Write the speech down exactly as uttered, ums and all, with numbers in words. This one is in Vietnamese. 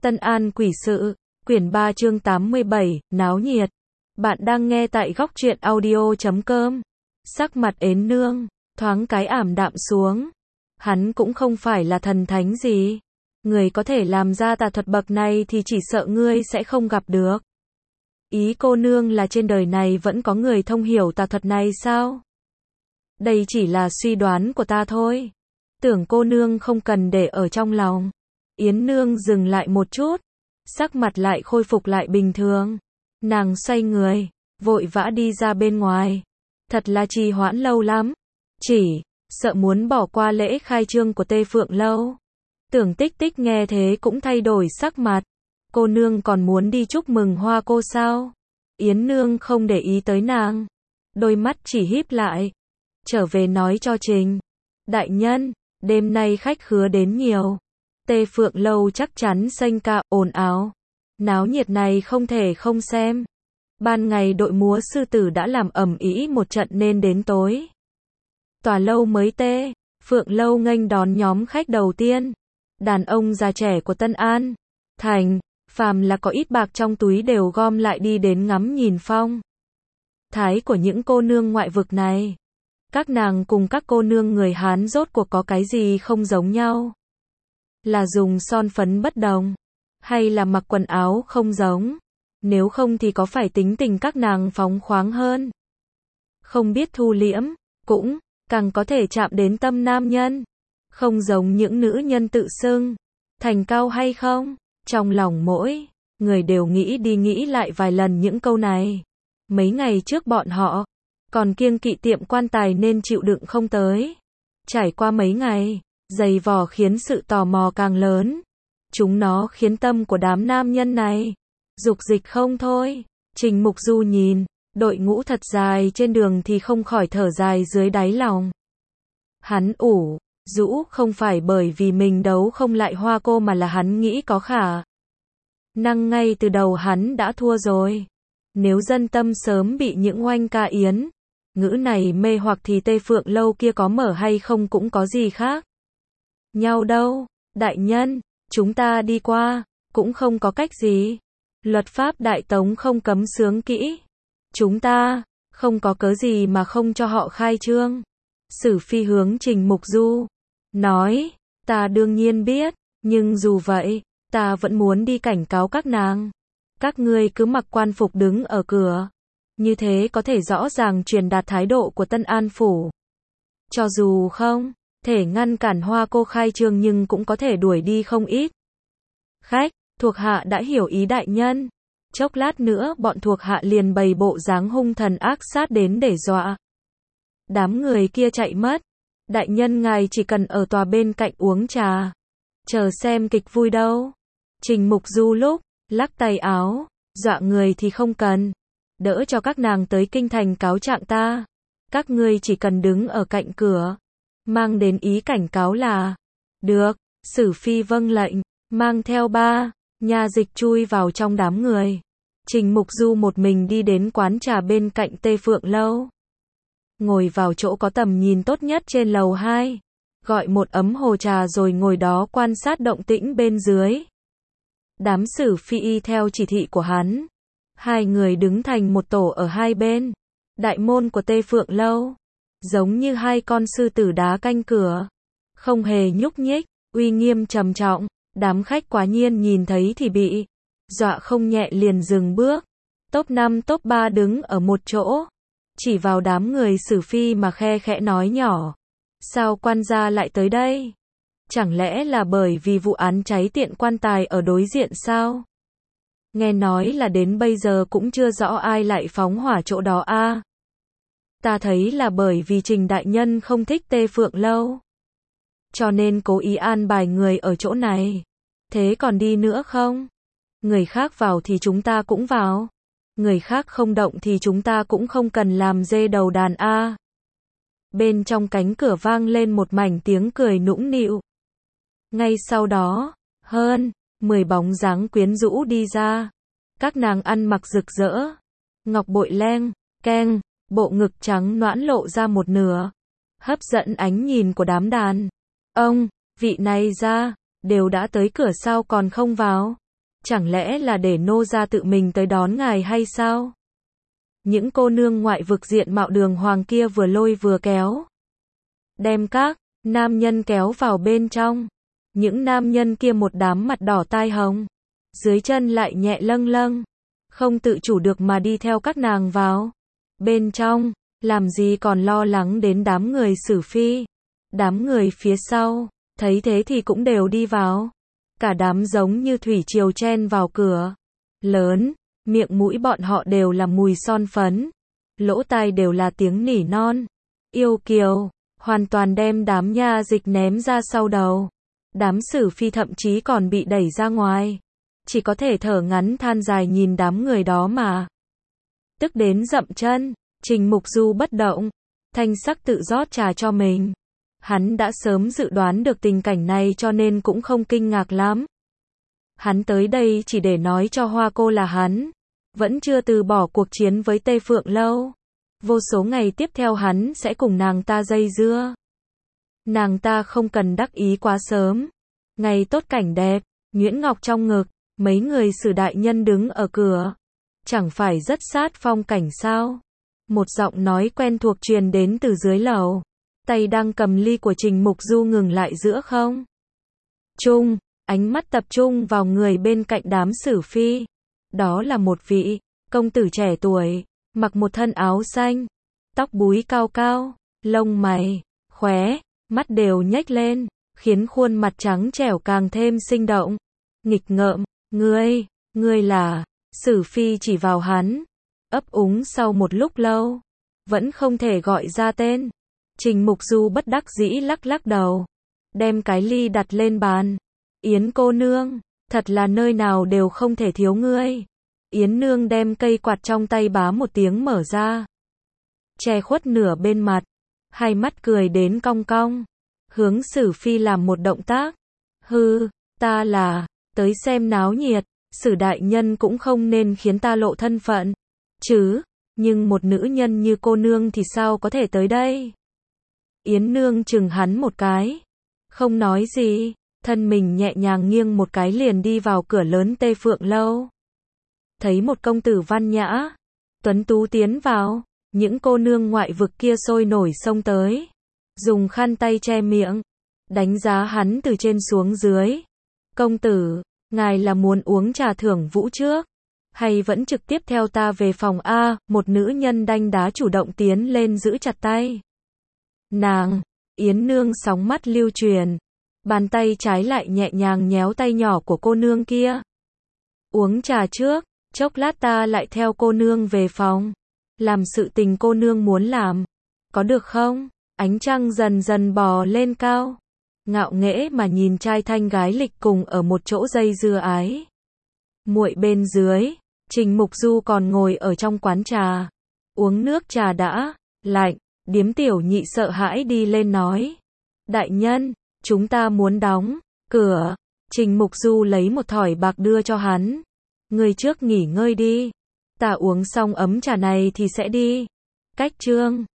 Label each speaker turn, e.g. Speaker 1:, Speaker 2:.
Speaker 1: Tân An Quỷ Sự, quyển ba chương tám mươi bảy, náo nhiệt. Bạn đang nghe tại góc truyện audio chấm com. Sắc mặt Yến Nương, thoáng cái ảm đạm xuống. Hắn cũng không phải là thần thánh gì. Người có thể làm ra tà thuật bậc này thì chỉ sợ ngươi sẽ không gặp được. Ý cô nương là trên đời này vẫn có người thông hiểu tà thuật này sao? Đây chỉ là suy đoán của ta thôi. Tưởng cô nương không cần để ở trong lòng. Yến Nương dừng lại một chút, sắc mặt lại khôi phục lại bình thường. Nàng xoay người, vội vã đi ra bên ngoài. Thật là trì hoãn lâu lắm. Chỉ, sợ muốn bỏ qua lễ khai trương của Tê Phượng Lâu. Tưởng Tích Tích nghe thế cũng thay đổi sắc mặt. Cô nương còn muốn đi chúc mừng Hoa cô sao? Yến Nương không để ý tới nàng. Đôi mắt chỉ híp lại. Trở về nói cho Trình đại nhân, đêm nay khách khứa đến nhiều. Tê Phượng Lâu chắc chắn xanh ca, ồn ào. Náo nhiệt này không thể không xem. Ban ngày đội múa sư tử đã làm ầm ĩ một trận nên đến tối. Tòa lâu mới Tê Phượng Lâu nghênh đón nhóm khách đầu tiên. Đàn ông già trẻ của Tân An Thành, phàm là có ít bạc trong túi đều gom lại đi đến ngắm nhìn phong thái của những cô nương ngoại vực này. Các nàng cùng các cô nương người Hán rốt cuộc có cái gì không giống nhau? Là dùng son phấn bất đồng? Hay là mặc quần áo không giống? Nếu không thì có phải tính tình các nàng phóng khoáng hơn? Không biết thu liễm, cũng càng có thể chạm đến tâm nam nhân. Không giống những nữ nhân tự xưng thành cao hay không? Trong lòng mỗi người đều nghĩ đi nghĩ lại vài lần những câu này. Mấy ngày trước bọn họ còn kiêng kỵ tiệm quan tài nên chịu đựng không tới. Trải qua mấy ngày giày vò khiến sự tò mò càng lớn. Chúng nó khiến tâm của đám nam nhân này dục dịch không thôi. Trình Mục Du nhìn đội ngũ thật dài trên đường thì không khỏi thở dài dưới đáy lòng. Hắn ủ rũ không phải bởi vì mình đấu không lại Hoa cô mà là hắn nghĩ có khả năng ngay từ đầu hắn đã thua rồi. Nếu dân tâm sớm bị những oanh ca yến ngữ này mê hoặc thì Tê Phượng Lâu kia có mở hay không cũng có gì khác nhau đâu. Đại nhân, chúng ta đi qua cũng không có cách gì. Luật pháp Đại Tống không cấm xướng kỹ. Chúng ta không có cớ gì mà không cho họ khai trương. Sử Phi hướng Trình Mục Du nói, ta đương nhiên biết, nhưng dù vậy, ta vẫn muốn đi cảnh cáo các nàng. Các ngươi cứ mặc quan phục đứng ở cửa. Như thế có thể rõ ràng truyền đạt thái độ của Tân An Phủ. Cho dù không thể ngăn cản Hoa cô khai trương nhưng cũng có thể đuổi đi không ít khách. Thuộc hạ đã hiểu ý đại nhân. Chốc lát nữa bọn thuộc hạ liền bày bộ dáng hung thần ác sát đến để dọa đám người kia chạy mất. Đại nhân ngài chỉ cần ở tòa bên cạnh uống trà, chờ xem kịch vui đâu. Trình Mục Du lúc lắc tay áo, dọa người thì không cần. Đỡ cho các nàng tới kinh thành cáo trạng ta. Các ngươi chỉ cần đứng ở cạnh cửa, mang đến ý cảnh cáo là được. Sử Phi vâng lệnh, mang theo ba nha dịch chui vào trong đám người. Trình Mục Du một mình đi đến quán trà bên cạnh Tê Phượng Lâu. Ngồi vào chỗ có tầm nhìn tốt nhất trên lầu hai. Gọi một ấm hồ trà rồi ngồi đó quan sát động tĩnh bên dưới. Đám Sử Phi y theo chỉ thị của hắn. Hai người đứng thành một tổ ở hai bên đại môn của Tê Phượng Lâu. Giống như hai con sư tử đá canh cửa. Không hề nhúc nhích, uy nghiêm trầm trọng. Đám khách quá nhiên nhìn thấy thì bị dọa không nhẹ liền dừng bước. Top năm top ba đứng ở một chỗ. Chỉ vào đám người Sử Phi mà khe khẽ nói nhỏ. Sao quan gia lại tới đây? Chẳng lẽ là bởi vì vụ án cháy tiện quan tài ở đối diện sao? Nghe nói là đến bây giờ cũng chưa rõ ai lại phóng hỏa chỗ đó a. À, ta thấy là bởi vì Trình đại nhân không thích Tê Phượng Lâu. Cho nên cố ý an bài người ở chỗ này. Thế còn đi nữa không? Người khác vào thì chúng ta cũng vào. Người khác không động thì chúng ta cũng không cần làm dê đầu đàn a. À. Bên trong cánh cửa vang lên một mảnh tiếng cười nũng nịu. Ngay sau đó, hơn mười bóng dáng quyến rũ đi ra. Các nàng ăn mặc rực rỡ, ngọc bội leng keng, bộ ngực trắng nõn lộ ra một nửa, hấp dẫn ánh nhìn của đám đàn ông. Vị này ra đều đã tới cửa sao còn không vào? Chẳng lẽ là để nô gia tự mình tới đón ngài hay sao? Những cô nương ngoại vực diện mạo đường hoàng kia vừa lôi vừa kéo. Đem các nam nhân kéo vào bên trong. Những nam nhân kia một đám mặt đỏ tai hồng. Dưới chân lại nhẹ lâng lâng. Không tự chủ được mà đi theo các nàng vào. Bên trong, làm gì còn lo lắng đến đám người Sử Phi. Đám người phía sau, thấy thế thì cũng đều đi vào. Cả đám giống như thủy triều chen vào cửa. Lớn, miệng mũi bọn họ đều là mùi son phấn. Lỗ tai đều là tiếng nỉ non. Yêu kiều, hoàn toàn đem đám nha dịch ném ra sau đầu. Đám Sử Phi thậm chí còn bị đẩy ra ngoài. Chỉ có thể thở ngắn than dài nhìn đám người đó mà. Tức đến dậm chân, Trình Mục Du bất động. Thanh sắc tự rót trà cho mình. Hắn đã sớm dự đoán được tình cảnh này cho nên cũng không kinh ngạc lắm. Hắn tới đây chỉ để nói cho Hoa cô là hắn vẫn chưa từ bỏ cuộc chiến với Tây Phượng Lâu. Vô số ngày tiếp theo hắn sẽ cùng nàng ta dây dưa. Nàng ta không cần đắc ý quá sớm. Ngày tốt cảnh đẹp, nhuyễn ngọc trong ngực, mấy người Sử đại nhân đứng ở cửa. Chẳng phải rất sát phong cảnh sao? Một giọng nói quen thuộc truyền đến từ dưới lầu. Tay đang cầm ly của Trình Mục Du ngừng lại giữa không trung, ánh mắt tập trung vào người bên cạnh đám Sử Phi. Đó là một vị công tử trẻ tuổi, mặc một thân áo xanh, tóc búi cao cao, lông mày, khóe, mắt đều nhếch lên, khiến khuôn mặt trắng trẻo càng thêm sinh động. Nghịch ngợm, ngươi, ngươi là, Sử Phi chỉ vào hắn, ấp úng sau một lúc lâu, vẫn không thể gọi ra tên. Trình Mục Du bất đắc dĩ lắc lắc đầu, đem cái ly đặt lên bàn. Yến cô nương, thật là nơi nào đều không thể thiếu ngươi. Yến nương đem cây quạt trong tay bá một tiếng mở ra, che khuất nửa bên mặt, hai mắt cười đến cong cong, hướng Sử Phi làm một động tác. Hư, ta là tới xem náo nhiệt, Sử đại nhân cũng không nên khiến ta lộ thân phận chứ, nhưng một nữ nhân như cô nương thì sao có thể tới đây? Yến nương chừng hắn một cái, không nói gì, thân mình nhẹ nhàng nghiêng một cái liền đi vào cửa lớn Tây Phượng Lâu. Thấy một công tử văn nhã, tuấn tú tiến vào, những cô nương ngoại vực kia sôi nổi xông tới, dùng khăn tay che miệng, đánh giá hắn từ trên xuống dưới. Công tử, ngài là muốn uống trà thưởng vũ trước, hay vẫn trực tiếp theo ta về phòng A? Một nữ nhân đanh đá chủ động tiến lên giữ chặt tay nàng. Yến nương sóng mắt lưu truyền, bàn tay trái lại nhẹ nhàng nhéo tay nhỏ của cô nương kia. Uống trà trước, chốc lát ta lại theo cô nương về phòng, làm sự tình cô nương muốn làm, có được không? Ánh trăng dần dần bò lên cao, ngạo nghễ mà nhìn trai thanh gái lịch cùng ở một chỗ dây dưa ái muội bên dưới. Trình Mục Du còn ngồi ở trong quán trà, uống nước trà đã lạnh. Điếm tiểu nhị sợ hãi đi lên nói, đại nhân, chúng ta muốn đóng cửa. Trình Mục Du lấy một thỏi bạc đưa cho hắn, người trước nghỉ ngơi đi, ta uống xong ấm trà này thì sẽ đi. Cách chương